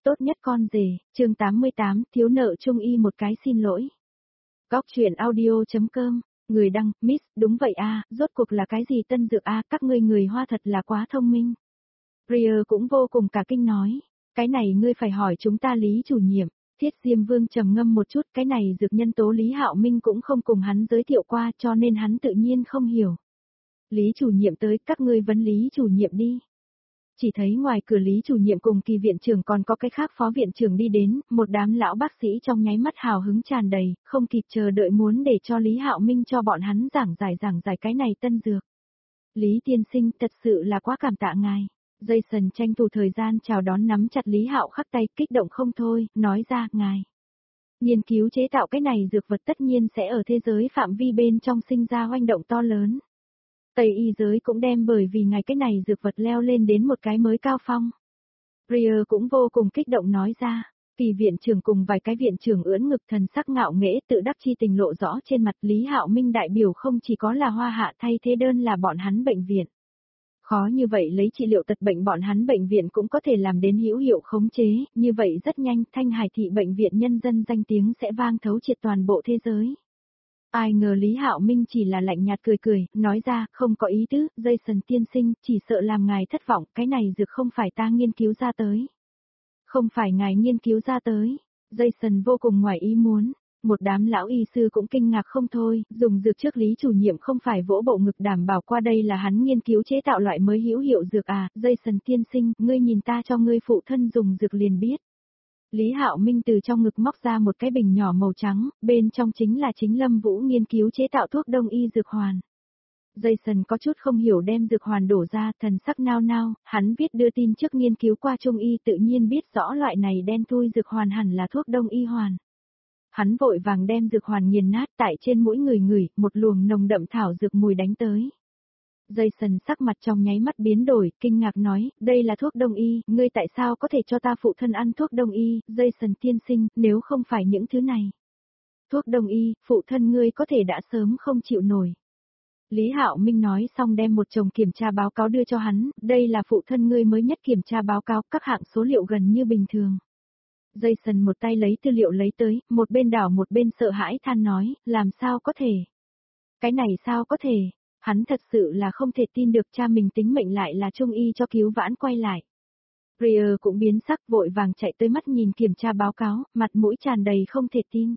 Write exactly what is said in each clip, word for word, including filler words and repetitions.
tốt nhất con rể, chương tám mươi tám, thiếu nợ Trung Y một cái xin lỗi. Góc truyện audio.com, người đăng, Miss, đúng vậy a, rốt cuộc là cái gì tân dược a, các ngươi người Hoa thật là quá thông minh. Ria cũng vô cùng cả kinh nói, cái này ngươi phải hỏi chúng ta Lý chủ nhiệm. Thiết Diêm Vương trầm ngâm một chút, cái này dược nhân tố Lý Hạo Minh cũng không cùng hắn giới thiệu qua cho nên hắn tự nhiên không hiểu. Lý chủ nhiệm tới, các ngươi vấn Lý chủ nhiệm đi. Chỉ thấy ngoài cửa Lý chủ nhiệm cùng Kỳ viện trưởng còn có cái khác phó viện trưởng đi đến, một đám lão bác sĩ trong nháy mắt hào hứng tràn đầy, không kịp chờ đợi muốn để cho Lý Hạo Minh cho bọn hắn giảng giải giảng giải cái này tân dược. Lý tiên sinh thật sự là quá cảm tạ ngài. Jason tranh thủ thời gian chào đón nắm chặt Lý Hạo khắc tay kích động không thôi, nói ra, ngài. Nghiên cứu chế tạo cái này dược vật tất nhiên sẽ ở thế giới phạm vi bên trong sinh ra hoành động to lớn. Tây y giới cũng đem bởi vì ngài cái này dược vật leo lên đến một cái mới cao phong. Ria cũng vô cùng kích động nói ra, Kỳ viện trưởng cùng vài cái viện trưởng ưỡn ngực thần sắc ngạo nghễ tự đắc chi tình lộ rõ trên mặt. Lý Hạo Minh đại biểu không chỉ có là Hoa Hạ thay thế đơn là bọn hắn bệnh viện. Khó như vậy lấy trị liệu tật bệnh bọn hắn bệnh viện cũng có thể làm đến hữu hiệu khống chế, như vậy rất nhanh Thanh Hải thị bệnh viện nhân dân danh tiếng sẽ vang thấu triệt toàn bộ thế giới. Ai ngờ Lý Hạo Minh chỉ là lạnh nhạt cười cười, nói ra, không có ý tứ, Jason tiên sinh, chỉ sợ làm ngài thất vọng, cái này dược không phải ta nghiên cứu ra tới. Không phải ngài nghiên cứu ra tới. Jason vô cùng ngoài ý muốn. Một đám lão y sư cũng kinh ngạc không thôi, dùng dược trước Lý chủ nhiệm không phải vỗ bộ ngực đảm bảo qua đây là hắn nghiên cứu chế tạo loại mới hữu hiệu dược à, Jason tiên sinh, ngươi nhìn ta cho ngươi phụ thân dùng dược liền biết. Lý Hạo Minh từ trong ngực móc ra một cái bình nhỏ màu trắng, bên trong chính là chính Lâm Vũ nghiên cứu chế tạo thuốc đông y dược hoàn. Jason có chút không hiểu đem dược hoàn đổ ra, thần sắc nao nao, hắn viết đưa tin trước nghiên cứu qua Trung y tự nhiên biết rõ loại này đen thui dược hoàn hẳn là thuốc đông y hoàn. Hắn vội vàng đem dược hoàn nghiền nát tại trên mũi người ngửi, một luồng nồng đậm thảo dược mùi đánh tới. Jason sắc mặt trong nháy mắt biến đổi, kinh ngạc nói, đây là thuốc đông y, ngươi tại sao có thể cho ta phụ thân ăn thuốc đông y, Jason tiên sinh, nếu không phải những thứ này. Thuốc đông y, phụ thân ngươi có thể đã sớm không chịu nổi. Lý Hạo Minh nói xong đem một chồng kiểm tra báo cáo đưa cho hắn, đây là phụ thân ngươi mới nhất kiểm tra báo cáo, các hạng số liệu gần như bình thường. Jason một tay lấy tư liệu lấy tới, một bên đảo một bên sợ hãi than nói, làm sao có thể? Cái này sao có thể? Hắn thật sự là không thể tin được cha mình tính mệnh lại là Trung y cho cứu vãn quay lại. Ria cũng biến sắc vội vàng chạy tới mắt nhìn kiểm tra báo cáo, mặt mũi tràn đầy không thể tin.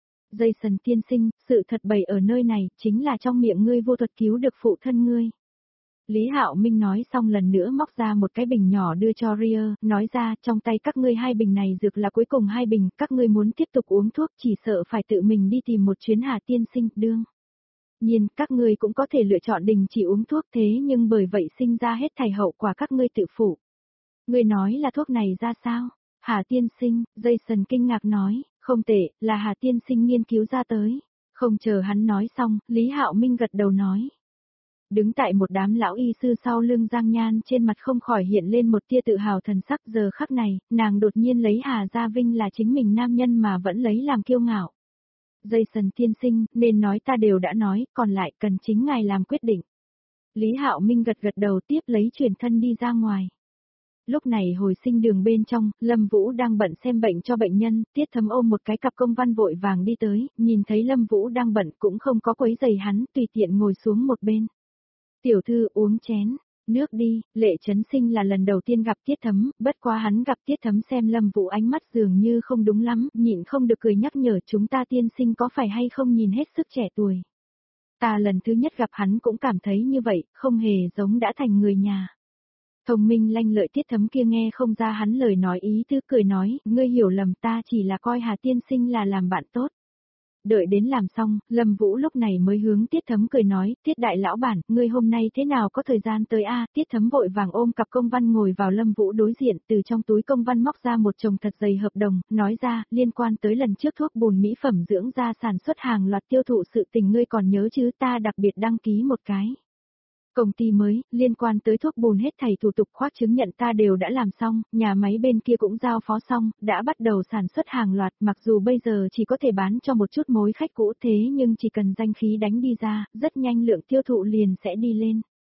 Jason tiên sinh, sự thật bày ở nơi này, chính là trong miệng ngươi vô thuật cứu được phụ thân ngươi. Lý Hạo Minh nói xong lần nữa móc ra một cái bình nhỏ đưa cho Ria, nói ra, trong tay các ngươi hai bình này dược là cuối cùng hai bình, các ngươi muốn tiếp tục uống thuốc chỉ sợ phải tự mình đi tìm một chuyến Hà tiên sinh, đương. Nhiên, các ngươi cũng có thể lựa chọn đình chỉ uống thuốc thế nhưng bởi vậy sinh ra hết thảy hậu quả các ngươi tự phụ. Ngươi nói là thuốc này ra sao? Hà tiên sinh, Jason kinh ngạc nói, không tệ, là Hà tiên sinh nghiên cứu ra tới. Không chờ hắn nói xong, Lý Hạo Minh gật đầu nói. Đứng tại một đám lão y sư sau lưng Giang Nhan trên mặt không khỏi hiện lên một tia tự hào thần sắc, giờ khắc này, nàng đột nhiên lấy Hà Gia Vinh là chính mình nam nhân mà vẫn lấy làm kiêu ngạo. Jason tiên sinh, nên nói ta đều đã nói, còn lại cần chính ngài làm quyết định. Lý Hạo Minh gật gật đầu tiếp lấy truyền thân đi ra ngoài. Lúc này hồi sinh đường bên trong, Lâm Vũ đang bận xem bệnh cho bệnh nhân, Tiết Thấm ôm một cái cặp công văn vội vàng đi tới, nhìn thấy Lâm Vũ đang bận cũng không có quấy giày hắn, tùy tiện ngồi xuống một bên. Tiểu thư uống chén, nước đi, Lệ Trấn Sinh là lần đầu tiên gặp Tiết Thấm, bất quá hắn gặp Tiết Thấm xem Lâm Vũ ánh mắt dường như không đúng lắm, nhịn không được cười nhắc nhở chúng ta tiên sinh có phải hay không nhìn hết sức trẻ tuổi. Ta lần thứ nhất gặp hắn cũng cảm thấy như vậy, không hề giống đã thành người nhà. Thông minh lanh lợi Tiết Thấm kia nghe không ra hắn lời nói ý tứ cười nói, ngươi hiểu lầm ta chỉ là coi Hà tiên sinh là làm bạn tốt. Đợi đến làm xong, Lâm Vũ lúc này mới hướng Tiết Thấm cười nói, Tiết đại lão bản, ngươi hôm nay thế nào có thời gian tới a? Tiết Thấm vội vàng ôm cặp công văn ngồi vào Lâm Vũ đối diện, từ trong túi công văn móc ra một chồng thật dày hợp đồng, nói ra, liên quan tới lần trước thuốc bùn mỹ phẩm dưỡng da sản xuất hàng loạt tiêu thụ sự tình ngươi còn nhớ chứ, ta đặc biệt đăng ký một cái. Công ty mới, liên quan tới thuốc bùn hết thảy thủ tục khoác chứng nhận ta đều đã làm xong, nhà máy bên kia cũng giao phó xong, đã bắt đầu sản xuất hàng loạt, mặc dù bây giờ chỉ có thể bán cho một chút mối khách cũ thế nhưng chỉ cần danh khí đánh đi ra, rất nhanh lượng tiêu thụ liền sẽ đi lên.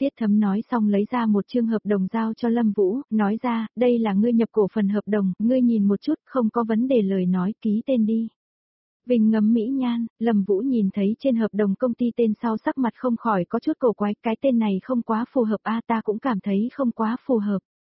Tiết Thấm nói xong lấy ra một chương hợp đồng giao cho Lâm Vũ, nói ra, đây là ngươi nhập cổ phần hợp đồng, ngươi nhìn một chút, không có vấn đề lời nói, ký tên đi. Vinh ngấm mỹ nhan, Lâm Vũ nhìn thấy trên hợp đồng công ty tên sau sắc mặt không khỏi có chút cổ quái, cái tên này không quá phù hợp a, ta cũng cảm thấy không quá phù hợp.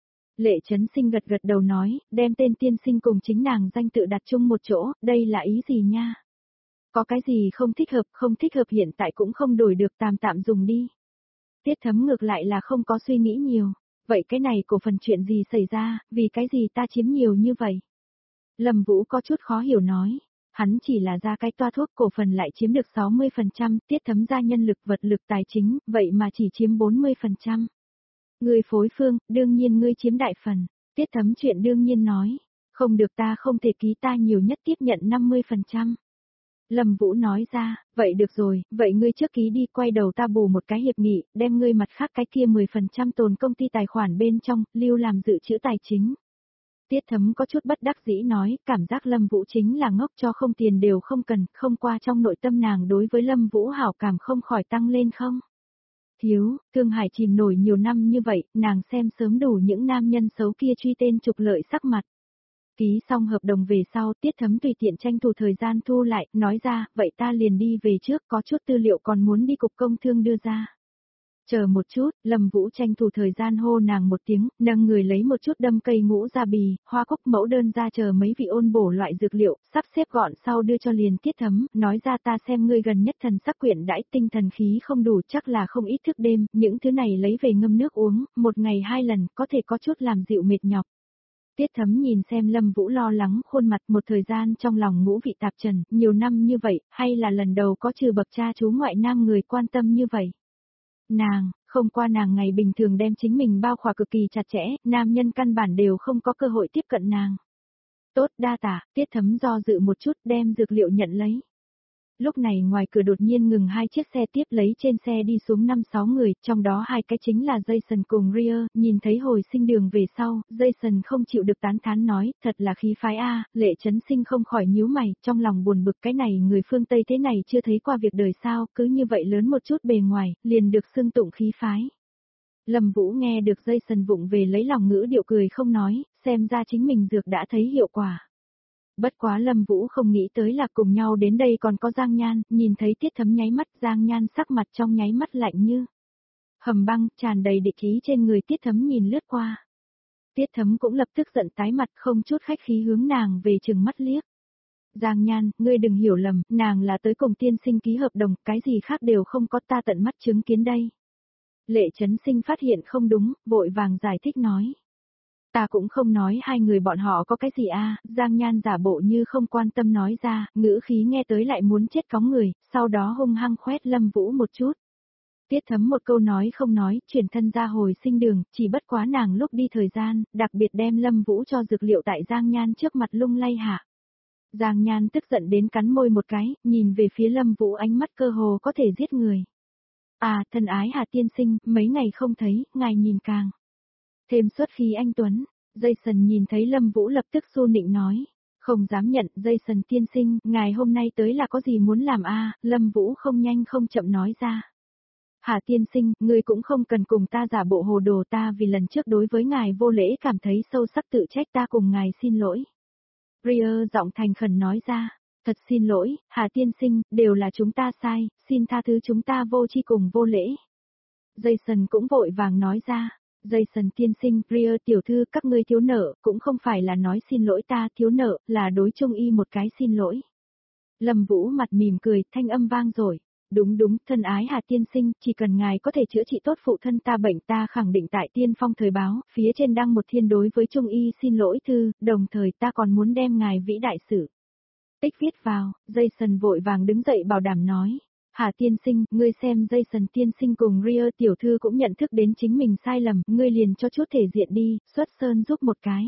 Lệ Chấn Sinh gật gật đầu nói, đem tên tiên sinh cùng chính nàng danh tự đặt chung một chỗ, đây là ý gì nha? Có cái gì không thích hợp, không thích hợp hiện tại cũng không đổi được, tạm tạm dùng đi. Tiết Thấm ngược lại là không có suy nghĩ nhiều, vậy cái này cổ phần chuyện gì xảy ra, vì cái gì ta chiếm nhiều như vậy? Lâm Vũ có chút khó hiểu nói, hắn chỉ là ra cái toa thuốc cổ phần lại chiếm được sáu mươi phần trăm, Tiết Thấm ra nhân lực vật lực tài chính, vậy mà chỉ chiếm bốn mươi phần trăm. Ngươi phối phương, đương nhiên ngươi chiếm đại phần, Tiết Thấm chuyện đương nhiên nói, không được ta không thể ký, ta nhiều nhất tiếp nhận năm mươi phần trăm. Lâm Vũ nói ra, vậy được rồi, vậy ngươi trước ký đi, quay đầu ta bù một cái hiệp nghị, đem ngươi mặt khác cái kia mười phần trăm tồn công ty tài khoản bên trong, lưu làm dự trữ tài chính. Tiết Thấm có chút bất đắc dĩ nói, cảm giác Lâm Vũ chính là ngốc cho không tiền đều không cần, không qua trong nội tâm nàng đối với Lâm Vũ hảo cảm không khỏi tăng lên không. Thiếu, Thương Hải chìm nổi nhiều năm như vậy, nàng xem sớm đủ những nam nhân xấu kia truy tên trục lợi sắc mặt. Ký xong hợp đồng về sau, Tiết Thấm tùy tiện tranh thủ thời gian thu lại, nói ra, vậy ta liền đi về trước, có chút tư liệu còn muốn đi cục công thương đưa ra. Chờ một chút, Lâm Vũ tranh thủ thời gian hô nàng một tiếng, nâng người lấy một chút đâm cây ngũ ra bì, hoa cúc mẫu đơn ra chờ mấy vị ôn bổ loại dược liệu, sắp xếp gọn sau đưa cho liền Tiết Thấm, nói ra ta xem ngươi gần nhất thần sắc quyện đãi, tinh thần khí không đủ, chắc là không ít thức đêm, những thứ này lấy về ngâm nước uống, một ngày hai lần, có thể có chút làm dịu mệt nhọc. Tiết Thấm nhìn xem Lâm Vũ lo lắng khuôn mặt, một thời gian trong lòng ngũ vị tạp trần, nhiều năm như vậy, hay là lần đầu có trừ bậc cha chú ngoại nam người quan tâm như vậy. Nàng, không qua nàng ngày bình thường đem chính mình bao khỏa cực kỳ chặt chẽ, nam nhân căn bản đều không có cơ hội tiếp cận nàng. Tốt, đa tạ, Tiết Thấm do dự một chút đem dược liệu nhận lấy. Lúc này ngoài cửa đột nhiên ngừng hai chiếc xe, tiếp lấy trên xe đi xuống năm sáu người, trong đó hai cái chính là Jason cùng Ria, nhìn thấy hồi sinh đường về sau, Jason không chịu được tán thán nói, thật là khí phái a. Lệ Chấn Sinh không khỏi nhíu mày, trong lòng buồn bực, cái này người phương Tây thế này chưa thấy qua việc đời sao, cứ như vậy lớn một chút bề ngoài, liền được xưng tụng khí phái. Lâm Vũ nghe được Jason vụng về lấy lòng ngữ điệu cười không nói, xem ra chính mình dược đã thấy hiệu quả. Bất quá Lâm Vũ không nghĩ tới là cùng nhau đến đây còn có Giang Nhan, nhìn thấy Tiết Thấm nháy mắt, Giang Nhan sắc mặt trong nháy mắt lạnh như hầm băng, tràn đầy địch ý trên người Tiết Thấm nhìn lướt qua. Tiết Thấm cũng lập tức giận tái mặt, không chút khách khí hướng nàng về chừng mắt liếc. Giang Nhan, ngươi đừng hiểu lầm, nàng là tới cùng tiên sinh ký hợp đồng, cái gì khác đều không có, ta tận mắt chứng kiến đây. Lệ Chấn Sinh phát hiện không đúng, vội vàng giải thích nói. Ta cũng không nói hai người bọn họ có cái gì a. Giang Nhan giả bộ như không quan tâm nói ra, ngữ khí nghe tới lại muốn chết cóng người, sau đó hung hăng khoét Lâm Vũ một chút. Tiết Thấm một câu nói không nói, chuyển thân ra hồi sinh đường, chỉ bất quá nàng lúc đi thời gian, đặc biệt đem Lâm Vũ cho dược liệu tại Giang Nhan trước mặt lung lay hạ. Giang Nhan tức giận đến cắn môi một cái, nhìn về phía Lâm Vũ ánh mắt cơ hồ có thể giết người. À, thân ái Hà tiên sinh, mấy ngày không thấy, ngài nhìn càng thêm xuất khí anh tuấn. Jason nhìn thấy Lâm Vũ lập tức xu nịnh nói, không dám nhận. Jason tiên sinh, ngài hôm nay tới là có gì muốn làm a? Lâm Vũ không nhanh không chậm nói ra. Hà tiên sinh, ngươi cũng không cần cùng ta giả bộ hồ đồ, ta vì lần trước đối với ngài vô lễ cảm thấy sâu sắc tự trách, ta cùng ngài xin lỗi. Ria giọng thành khẩn nói ra, thật xin lỗi, Hà tiên sinh, đều là chúng ta sai, xin tha thứ chúng ta vô tri cùng vô lễ. Jason cũng vội vàng nói ra. Jason tiên sinh, Ria tiểu thư, các ngươi thiếu nợ, cũng không phải là nói xin lỗi ta, thiếu nợ, là đối Trung Y một cái xin lỗi. Lâm Vũ mặt mỉm cười, thanh âm vang rồi. Đúng đúng, thân ái Hà tiên sinh, chỉ cần ngài có thể chữa trị tốt phụ thân ta bệnh, ta khẳng định tại Tiên Phong thời báo, phía trên đăng một thiên đối với Trung Y xin lỗi thư, đồng thời ta còn muốn đem ngài vĩ đại sử tích viết vào. Jason vội vàng đứng dậy bảo đảm nói. Hà tiên sinh, ngươi xem Jason tiên sinh cùng Ria tiểu thư cũng nhận thức đến chính mình sai lầm, ngươi liền cho chút thể diện đi, xuất sơn giúp một cái.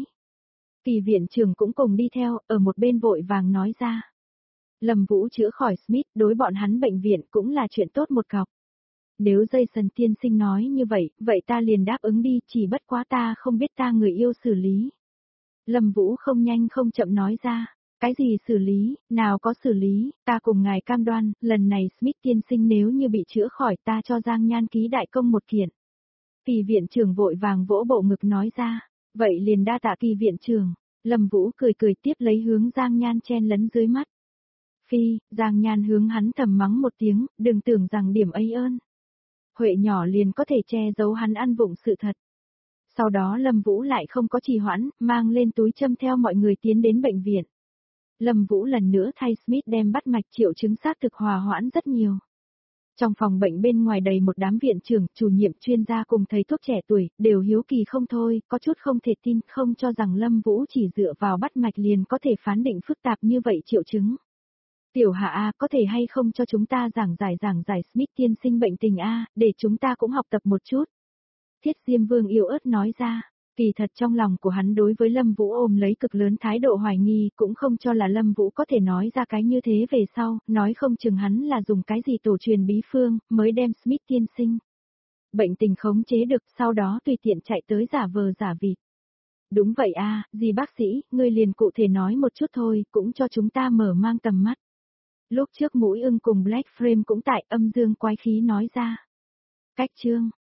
Kỳ viện trưởng cũng cùng đi theo, ở một bên vội vàng nói ra. Lâm Vũ chữa khỏi Smith, đối bọn hắn bệnh viện cũng là chuyện tốt một cọc. Nếu Jason tiên sinh nói như vậy, vậy ta liền đáp ứng đi, chỉ bất quá ta không biết ta người yêu xử lý. Lâm Vũ không nhanh không chậm nói ra. Cái gì xử lý, nào có xử lý, ta cùng ngài cam đoan, lần này Smith tiên sinh nếu như bị chữa khỏi ta cho Giang Nhan ký đại công một kiện. Kỳ viện trưởng vội vàng vỗ bộ ngực nói ra, vậy liền đa tạ Kỳ viện trưởng. Lâm Vũ cười cười tiếp lấy hướng Giang Nhan chen lấn dưới mắt. Phi, Giang Nhan hướng hắn thầm mắng một tiếng, đừng tưởng rằng điểm ấy ơn Huệ nhỏ liền có thể che giấu hắn ăn vụng sự thật. Sau đó Lâm Vũ lại không có trì hoãn, mang lên túi châm theo mọi người tiến đến bệnh viện. Lâm Vũ lần nữa thay Smith đem bắt mạch triệu chứng xác thực hòa hoãn rất nhiều. Trong phòng bệnh bên ngoài đầy một đám viện trưởng, chủ nhiệm chuyên gia cùng thầy thuốc trẻ tuổi, đều hiếu kỳ không thôi, có chút không thể tin, không cho rằng Lâm Vũ chỉ dựa vào bắt mạch liền có thể phán định phức tạp như vậy triệu chứng. Tiểu Hạ A, có thể hay không cho chúng ta giảng giải giảng giải Smith tiên sinh bệnh tình A, để chúng ta cũng học tập một chút. Thiết Diêm Vương yếu ớt nói ra, kỳ thật trong lòng của hắn đối với Lâm Vũ ôm lấy cực lớn thái độ hoài nghi, cũng không cho là Lâm Vũ có thể nói ra cái như thế về sau, nói không chừng hắn là dùng cái gì tổ truyền bí phương, mới đem Smith tiên sinh bệnh tình khống chế được, sau đó tùy tiện chạy tới giả vờ giả vịt. Đúng vậy a, dì bác sĩ, ngươi liền cụ thể nói một chút thôi, cũng cho chúng ta mở mang tầm mắt. Lúc trước Mũi Ưng cùng Black Frame cũng tại, âm dương quái khí nói ra. Cách chương